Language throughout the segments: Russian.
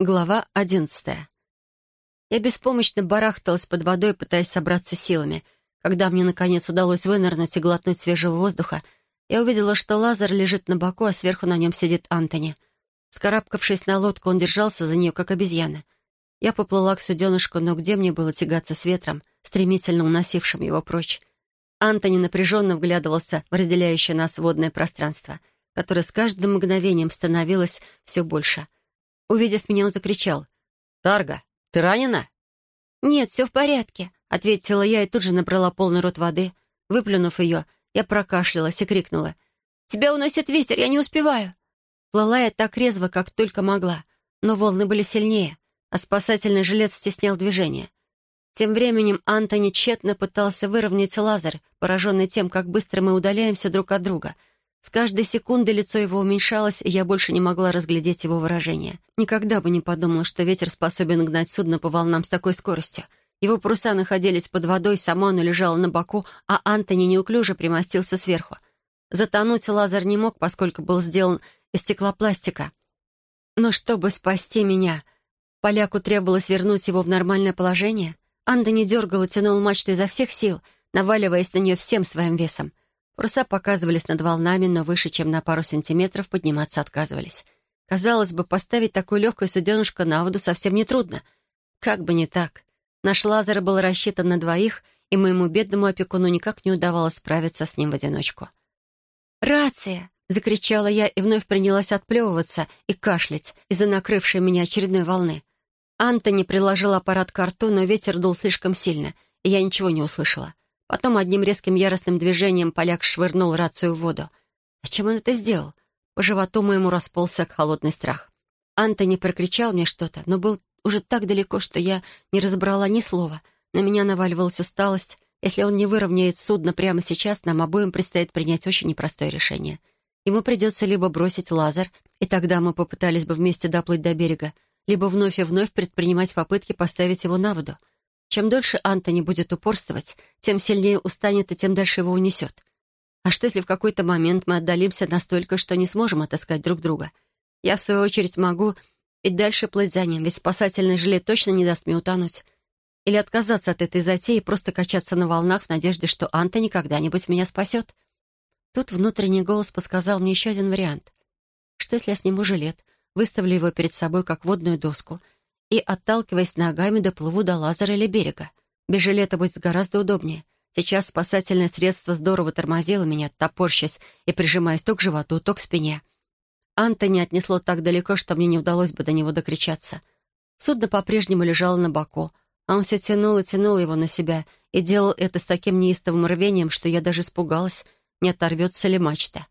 Глава 11. Я беспомощно барахталась под водой, пытаясь собраться силами. Когда мне, наконец, удалось вынырнуть и глотнуть свежего воздуха, я увидела, что Лазар лежит на боку, а сверху на нем сидит Антони. Вскарабкавшись на лодку, он держался за нее, как обезьяна. Я поплыла к суденышку, но где мне было тягаться с ветром, стремительно уносившим его прочь? Антони напряженно вглядывался в разделяющее нас водное пространство, которое с каждым мгновением становилось все больше. Увидев меня, он закричал: «Тарга, ты ранена?» «Нет, все в порядке», — ответила я и тут же набрала полный рот воды. Выплюнув ее, я прокашлялась и крикнула: «Тебя уносит ветер, я не успеваю!» Плыла я так резво, как только могла, но волны были сильнее, а спасательный жилет стеснял движение. Тем временем Антони тщетно пытался выровнять Лазар, пораженный тем, как быстро мы удаляемся друг от друга. С каждой секундой лицо его уменьшалось, и я больше не могла разглядеть его выражение. Никогда бы не подумала, что ветер способен гнать судно по волнам с такой скоростью. Его паруса находились под водой, само оно лежало на боку, а Антони неуклюже примостился сверху. Затонуть Лазар не мог, поскольку был сделан из стеклопластика. Но чтобы спасти меня, поляку требовалось вернуть его в нормальное положение. Антони дергал и тянул мачту изо всех сил, наваливаясь на нее всем своим весом. Паруса показывались над волнами, но выше, чем на пару сантиметров, подниматься отказывались. Казалось бы, поставить такое легкое суденышко на воду совсем нетрудно. Как бы не так. Наш Лазар был рассчитан на двоих, и моему бедному опекуну никак не удавалось справиться с ним в одиночку. «Рация!» — закричала я и вновь принялась отплевываться и кашлять из-за накрывшей меня очередной волны. Антони приложил аппарат к рту, но ветер дул слишком сильно, и я ничего не услышала. Потом одним резким яростным движением поляк швырнул рацию в воду. Зачем он это сделал? По животу моему расползся холодный страх. Антони прокричал мне что-то, но был уже так далеко, что я не разобрала ни слова. На меня наваливалась усталость. Если он не выровняет судно прямо сейчас, нам обоим предстоит принять очень непростое решение. Ему придется либо бросить Лазар, и тогда мы попытались бы вместе доплыть до берега, либо вновь и вновь предпринимать попытки поставить его на воду. Чем дольше Антони будет упорствовать, тем сильнее устанет и тем дальше его унесет. А что, если в какой-то момент мы отдалимся настолько, что не сможем отыскать друг друга? Я, в свою очередь, могу и дальше плыть за ним, ведь спасательный жилет точно не даст мне утонуть. Или отказаться от этой затеи и просто качаться на волнах в надежде, что Антони когда-нибудь меня спасет. Тут внутренний голос подсказал мне еще один вариант. Что, если я сниму жилет, выставлю его перед собой как водную доску и, отталкиваясь ногами, доплыву до Лазара или берега? Без жилета будет гораздо удобнее. Сейчас спасательное средство здорово тормозило меня, топорщась и прижимаясь то к животу, то к спине. Антони отнесло так далеко, что мне не удалось бы до него докричаться. Судно по-прежнему лежало на боку, а он все тянул и тянул его на себя и делал это с таким неистовым рвением, что я даже испугалась, не оторвется ли мачта.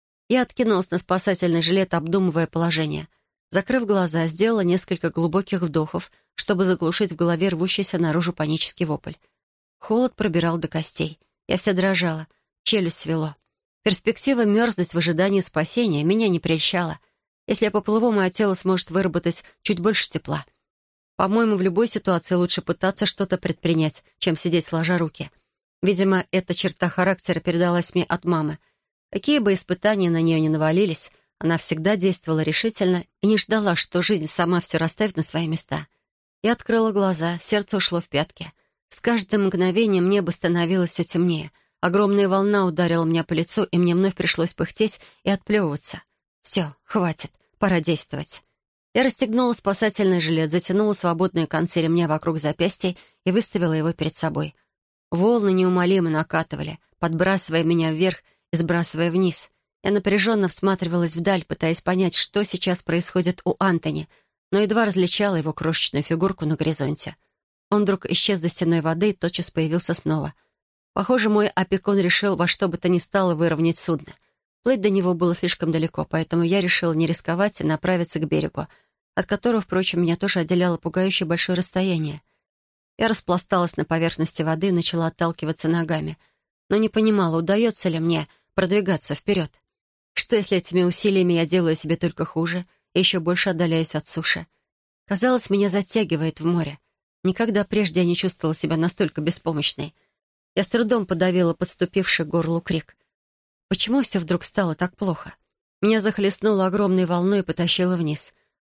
Я откинулась на спасательный жилет, обдумывая положение. Закрыв глаза, сделала несколько глубоких вдохов, чтобы заглушить в голове рвущийся наружу панический вопль. Холод пробирал до костей. Я вся дрожала, челюсть свело. Перспектива мерзнуть в ожидании спасения меня не прельщала. Если я поплыву, мое тело сможет выработать чуть больше тепла. По-моему, в любой ситуации лучше пытаться что-то предпринять, чем сидеть сложа руки. Видимо, эта черта характера передалась мне от мамы. Какие бы испытания на нее ни навалились, она всегда действовала решительно и не ждала, что жизнь сама все расставит на свои места. Я открыла глаза, сердце ушло в пятки. С каждым мгновением небо становилось все темнее. Огромная волна ударила меня по лицу, и мне вновь пришлось пыхтеть и отплевываться. Все, хватит, пора действовать. Я расстегнула спасательный жилет, затянула свободные концы ремня вокруг запястья и выставила его перед собой. Волны неумолимо накатывали, подбрасывая меня вверх и сбрасывая вниз. Я напряженно всматривалась вдаль, пытаясь понять, что сейчас происходит у Антони, но едва различала его крошечную фигурку на горизонте. Он вдруг исчез за стеной воды и тотчас появился снова. Похоже, мой опекун решил во что бы то ни стало выровнять судно. Плыть до него было слишком далеко, поэтому я решила не рисковать и направиться к берегу, от которого, впрочем, меня тоже отделяло пугающее большое расстояние. Я распласталась на поверхности воды и начала отталкиваться ногами, но не понимала, удается ли мне продвигаться вперед. Что, если этими усилиями я делаю себе только хуже и еще больше отдаляюсь от суши? Казалось, меня затягивает в море. Никогда прежде я не чувствовала себя настолько беспомощной. Я с трудом подавила подступивший к горлу крик. Почему все вдруг стало так плохо? Меня захлестнуло огромной волной и потащило вниз.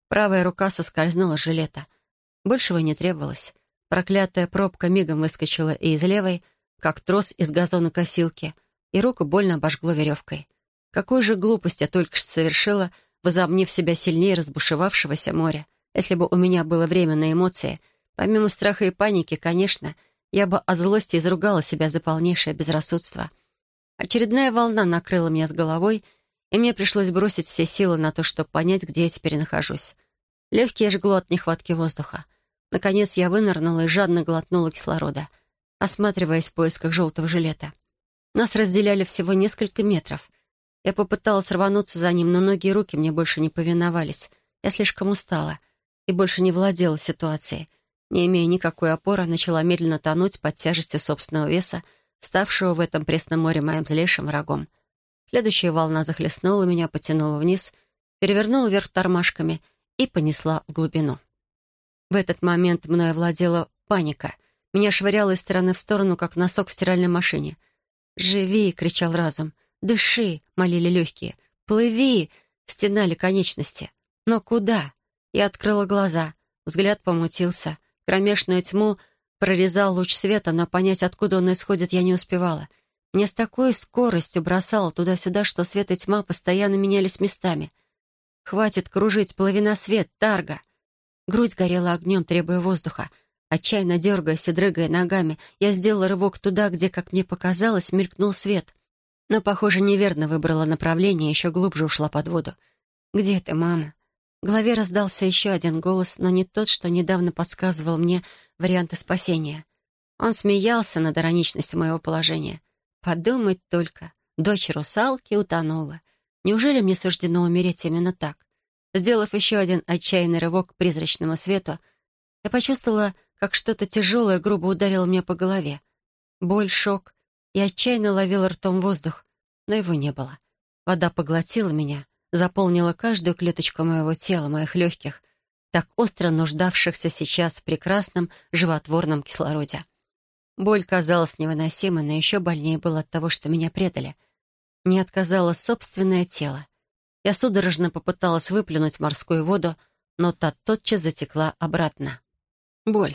Правая рука соскользнула с жилета. Большего не требовалось. Проклятая пробка мигом выскочила и из левой, как трос из газонокосилки, и руку больно обожгло веревкой. Какую же глупость я только что совершила, возомнив себя сильнее разбушевавшегося моря. Если бы у меня было время на эмоции, помимо страха и паники, конечно, я бы от злости изругала себя за полнейшее безрассудство. Очередная волна накрыла меня с головой, и мне пришлось бросить все силы на то, чтобы понять, где я теперь нахожусь. Легкие жгло от нехватки воздуха. Наконец я вынырнула и жадно глотнула кислорода, осматриваясь в поисках желтого жилета. Нас разделяли всего несколько метров. Я попыталась рвануться за ним, но ноги и руки мне больше не повиновались. Я слишком устала и больше не владела ситуацией. Не имея никакой опоры, начала медленно тонуть под тяжестью собственного веса, ставшего в этом пресном море моим злейшим врагом. Следующая волна захлестнула меня, потянула вниз, перевернула вверх тормашками и понесла в глубину. В этот момент мною овладела паника. Меня швыряло из стороны в сторону, как носок в стиральной машине. «Живи!» — кричал разум. «Дыши!» — молили легкие. «Плыви!» — стенали конечности. Но куда? Я открыла глаза. Взгляд помутился. Кромешную тьму прорезал луч света, но понять, откуда он исходит, я не успевала. Меня с такой скоростью бросало туда-сюда, что свет и тьма постоянно менялись местами. «Хватит кружить, плыви на свет, Тарго!» Грудь горела огнем, требуя воздуха. Отчаянно дергаясь и дрыгая ногами, я сделала рывок туда, где, как мне показалось, мелькнул свет. Но, похоже, неверно выбрала направление и еще глубже ушла под воду. «Где ты, мама?» В голове раздался еще один голос, но не тот, что недавно подсказывал мне варианты спасения. Он смеялся над ироничностью моего положения. Подумать только, дочь русалки утонула. Неужели мне суждено умереть именно так? Сделав еще один отчаянный рывок к призрачному свету, я почувствовала, как что-то тяжелое грубо ударило меня по голове. Боль, шок. Я отчаянно ловила ртом воздух, но его не было. Вода поглотила меня, заполнила каждую клеточку моего тела, моих легких, так остро нуждавшихся сейчас в прекрасном животворном кислороде. Боль казалась невыносимой, но еще больнее было от того, что меня предали. Мне отказало собственное тело. Я судорожно попыталась выплюнуть морскую воду, но та тотчас затекла обратно. Боль.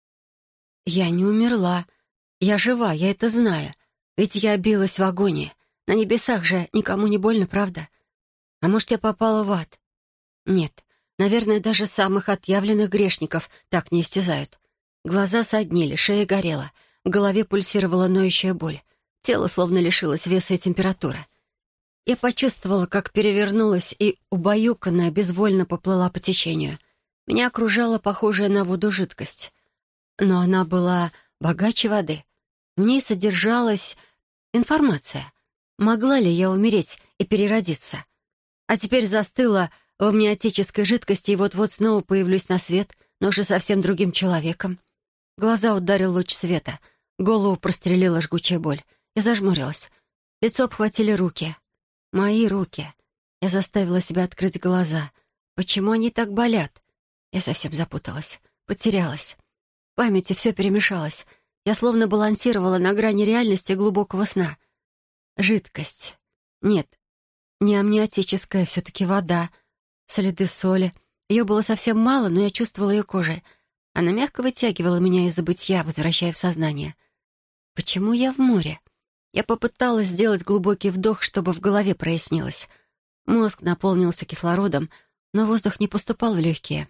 Я не умерла. Я жива, я это знаю. Ведь я билась в агонии. На небесах же никому не больно, правда? А может, я попала в ад? Нет, наверное, даже самых отъявленных грешников так не истязают. Глаза соднили, шея горела, в голове пульсировала ноющая боль. Тело словно лишилось веса и температуры. Я почувствовала, как перевернулась и, убаюканная, безвольно поплыла по течению. Меня окружала похожая на воду жидкость. Но она была богаче воды. В ней содержалась информация. Могла ли я умереть и переродиться? А теперь застыла в амниотической жидкости и вот-вот снова появлюсь на свет, но уже совсем другим человеком. В глаза ударил луч света. Голову прострелила жгучая боль. Я зажмурилась. Лицо обхватили руки. Мои руки. Я заставила себя открыть глаза. Почему они так болят? Я совсем запуталась. Потерялась. В памяти все перемешалось. Я словно балансировала на грани реальности и глубокого сна. Жидкость. Нет, не амниотическая, все-таки вода. Следы соли. Ее было совсем мало, но я чувствовала ее кожей. Она мягко вытягивала меня из забытья, возвращая в сознание. Почему я в море? Я попыталась сделать глубокий вдох, чтобы в голове прояснилось. Мозг наполнился кислородом, но воздух не поступал в легкие.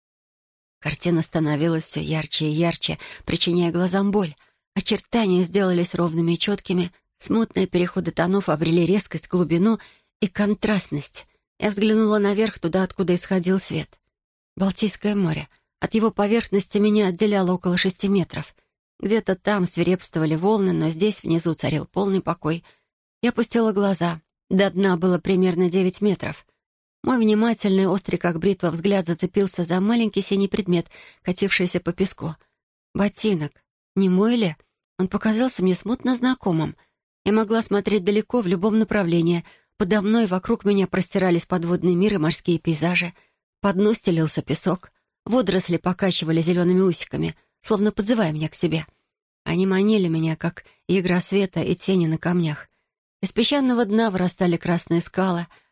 Картина становилась все ярче и ярче, причиняя глазам боль. Очертания сделались ровными и четкими, смутные переходы тонов обрели резкость, глубину и контрастность. Я взглянула наверх, туда, откуда исходил свет. Балтийское море. От его поверхности меня отделяло около 6 метров. Где-то там свирепствовали волны, но здесь внизу царил полный покой. Я опустила глаза. До дна было примерно 9 метров. Мой внимательный, острый как бритва, взгляд зацепился за маленький синий предмет, катившийся по песку. Ботинок. Не мой ли? Он показался мне смутно знакомым. Я могла смотреть далеко, в любом направлении. Подо мной и вокруг меня простирались подводный мир и морские пейзажи. По дну стелился песок. Водоросли покачивали зелеными усиками, словно подзывая меня к себе. Они манили меня, как игра света и тени на камнях. Из песчаного дна вырастали красные скалы,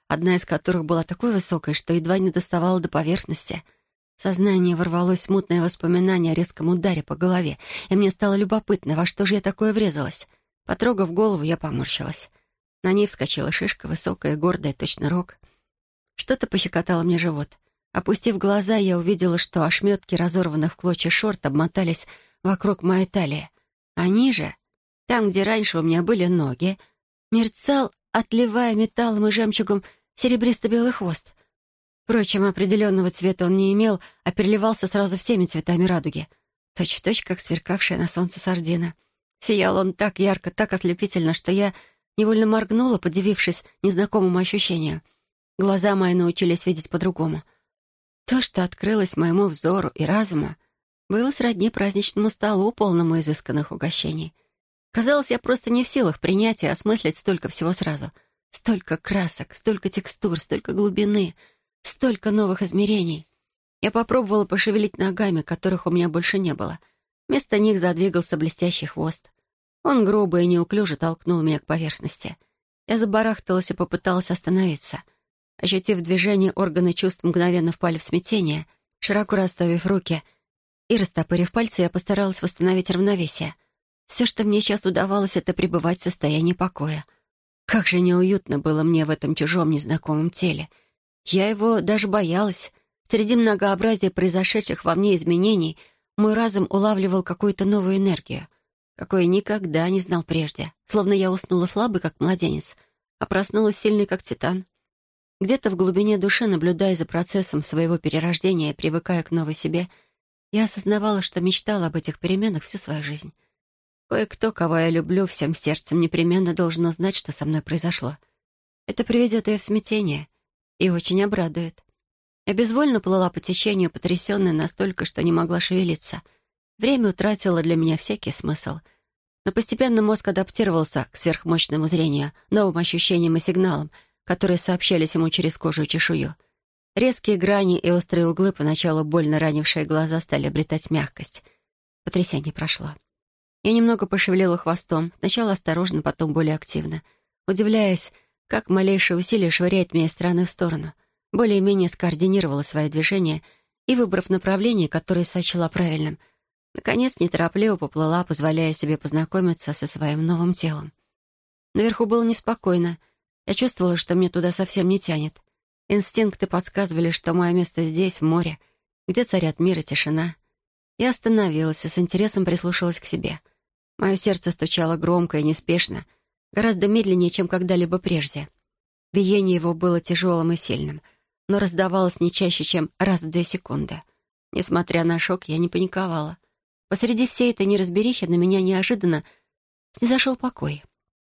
одна из которых была такой высокой, что едва не доставала до поверхности. В сознание ворвалось смутное воспоминание о резком ударе по голове, и мне стало любопытно, во что же я такое врезалась. Потрогав голову, я поморщилась. На ней вскочила шишка, высокая, гордая, точно рог. Что-то пощекотало мне живот. Опустив глаза, я увидела, что ошметки разорванных в клочья шорт обмотались вокруг моей талии. А ниже, там, где раньше у меня были ноги, мерцал, отливая металлом и жемчугом, серебристо-белый хвост. Впрочем, определенного цвета он не имел, а переливался сразу всеми цветами радуги. Точь-в-точь, как сверкавшая на солнце сардина. Сиял он так ярко, так ослепительно, что я невольно моргнула, подивившись незнакомому ощущению. Глаза мои научились видеть по-другому. То, что открылось моему взору и разуму, было сродни праздничному столу, полному изысканных угощений. Казалось, я просто не в силах принять и осмыслить столько всего сразу. Столько красок, столько текстур, столько глубины, столько новых измерений. Я попробовала пошевелить ногами, которых у меня больше не было. Вместо них задвигался блестящий хвост. Он грубо и неуклюже толкнул меня к поверхности. Я забарахталась и попыталась остановиться. Ощутив движение, органы чувств мгновенно впали в смятение. Широко расставив руки и растопырив пальцы, я постаралась восстановить равновесие. Все, что мне сейчас удавалось, это пребывать в состоянии покоя. Как же неуютно было мне в этом чужом незнакомом теле. Я его даже боялась. Среди многообразия произошедших во мне изменений мой разум улавливал какую-то новую энергию, какой я никогда не знал прежде. Словно я уснула слабой, как младенец, а проснулась сильной, как титан. Где-то в глубине души, наблюдая за процессом своего перерождения и привыкая к новой себе, я осознавала, что мечтала об этих переменах всю свою жизнь. Кое-кто, кого я люблю всем сердцем, непременно должен узнать, что со мной произошло. Это приведет ее в смятение и очень обрадует. Я безвольно плыла по течению, потрясенная настолько, что не могла шевелиться. Время утратило для меня всякий смысл. Но постепенно мозг адаптировался к сверхмощному зрению, новым ощущениям и сигналам, которые сообщались ему через кожу и чешую. Резкие грани и острые углы, поначалу больно ранившие глаза, стали обретать мягкость. Потрясение прошло. Я немного пошевелила хвостом, сначала осторожно, потом более активно, удивляясь, как малейшее усилие швыряет меня из стороны в сторону. Более-менее скоординировала свои движения и, выбрав направление, которое сочла правильным, наконец неторопливо поплыла, позволяя себе познакомиться со своим новым телом. Наверху было неспокойно. Я чувствовала, что мне туда совсем не тянет. Инстинкты подсказывали, что мое место здесь, в море, где царят мир и тишина. Я остановилась и с интересом прислушалась к себе. Мое сердце стучало громко и неспешно, гораздо медленнее, чем когда-либо прежде. Биение его было тяжелым и сильным, но раздавалось не чаще, чем раз в 2 секунды. Несмотря на шок, я не паниковала. Посреди всей этой неразберихи на меня неожиданно снизошел покой.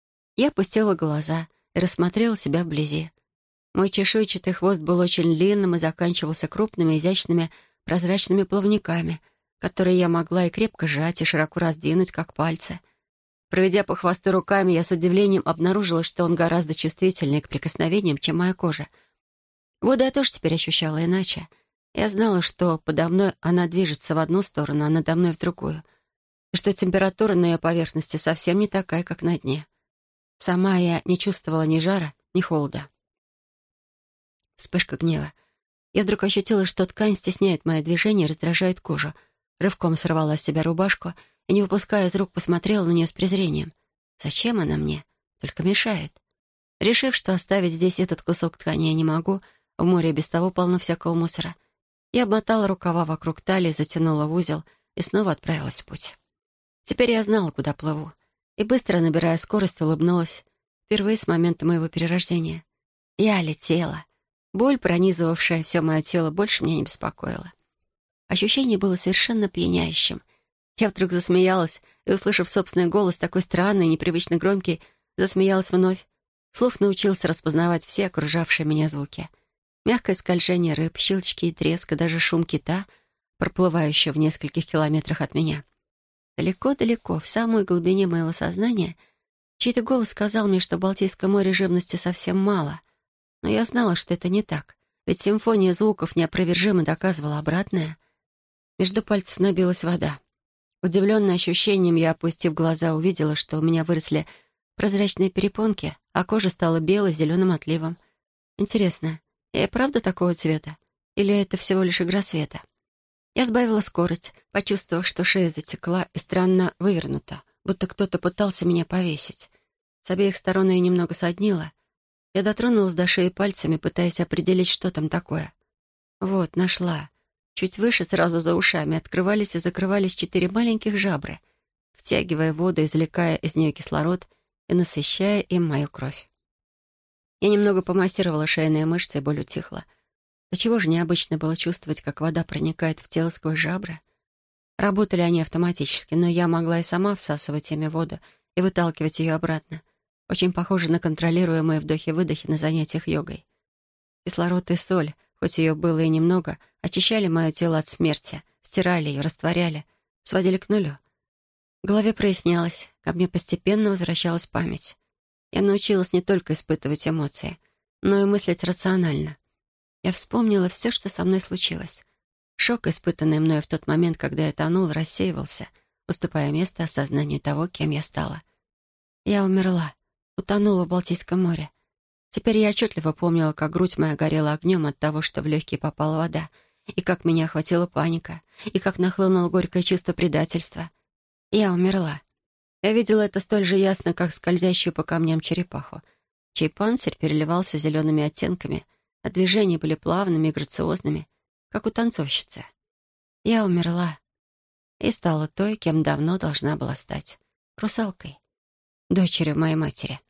Я опустила глаза и рассмотрела себя вблизи. Мой чешуйчатый хвост был очень длинным и заканчивался крупными, изящными, прозрачными плавниками, которые я могла и крепко сжать, и широко раздвинуть, как пальцы. Проведя по хвосту руками, я с удивлением обнаружила, что он гораздо чувствительнее к прикосновениям, чем моя кожа. Воду я тоже теперь ощущала иначе. Я знала, что подо мной она движется в одну сторону, а надо мной в другую, и что температура на ее поверхности совсем не такая, как на дне. Сама я не чувствовала ни жара, ни холода. Вспышка гнева. Я вдруг ощутила, что ткань стесняет мои движения и раздражает кожу. Рывком сорвала с себя рубашку и, не выпуская из рук, посмотрела на нее с презрением. Зачем она мне? Только мешает. Решив, что оставить здесь этот кусок ткани я не могу, в море без того полно всякого мусора, я обмотала рукава вокруг талии, затянула в узел и снова отправилась в путь. Теперь я знала, куда плыву, и, быстро набирая скорость, улыбнулась. Впервые с момента моего перерождения. Я летела. Боль, пронизывавшая все мое тело, больше меня не беспокоила. Ощущение было совершенно пьянящим. Я вдруг засмеялась и, услышав собственный голос, такой странный, непривычно громкий, засмеялась вновь. Слух научился распознавать все окружавшие меня звуки. Мягкое скольжение рыб, щелчки и треск, и даже шум кита, проплывающего в нескольких километрах от меня. Далеко-далеко, в самой глубине моего сознания, чей-то голос сказал мне, что в Балтийском море живности совсем мало. Но я знала, что это не так, ведь симфония звуков неопровержимо доказывала обратное. Между пальцев набилась вода. Удивленная ощущением, я, опустив глаза, увидела, что у меня выросли прозрачные перепонки, а кожа стала белой, с зеленым отливом. Интересно, я и правда такого цвета? Или это всего лишь игра света? Я сбавила скорость, почувствовав, что шея затекла и странно вывернута, будто кто-то пытался меня повесить. С обеих сторон ее немного соднило. Я дотронулась до шеи пальцами, пытаясь определить, что там такое. Вот, нашла. Чуть выше, сразу за ушами, открывались и закрывались 4 маленьких жабры, втягивая воду, извлекая из нее кислород и насыщая им мою кровь. Я немного помассировала шейные мышцы, и боль утихла. До чего же необычно было чувствовать, как вода проникает в тело сквозь жабры. Работали они автоматически, но я могла и сама всасывать ими воду и выталкивать ее обратно. Очень похоже на контролируемые вдохи-выдохи на занятиях йогой. Кислород и соль, хоть ее было и немного, очищали мое тело от смерти, стирали ее, растворяли, сводили к нулю. В голове прояснялось, ко мне постепенно возвращалась память. Я научилась не только испытывать эмоции, но и мыслить рационально. Я вспомнила все, что со мной случилось. Шок, испытанный мною в тот момент, когда я тонул, рассеивался, уступая место осознанию того, кем я стала. Я умерла, утонула в Балтийском море. Теперь я отчетливо помнила, как грудь моя горела огнем от того, что в легкие попала вода, и как меня охватила паника, и как нахлынуло горькое чувство предательства. Я умерла. Я видела это столь же ясно, как скользящую по камням черепаху, чей панцирь переливался зелеными оттенками, а движения были плавными и грациозными, как у танцовщицы. Я умерла и стала той, кем давно должна была стать — русалкой, дочерью моей матери.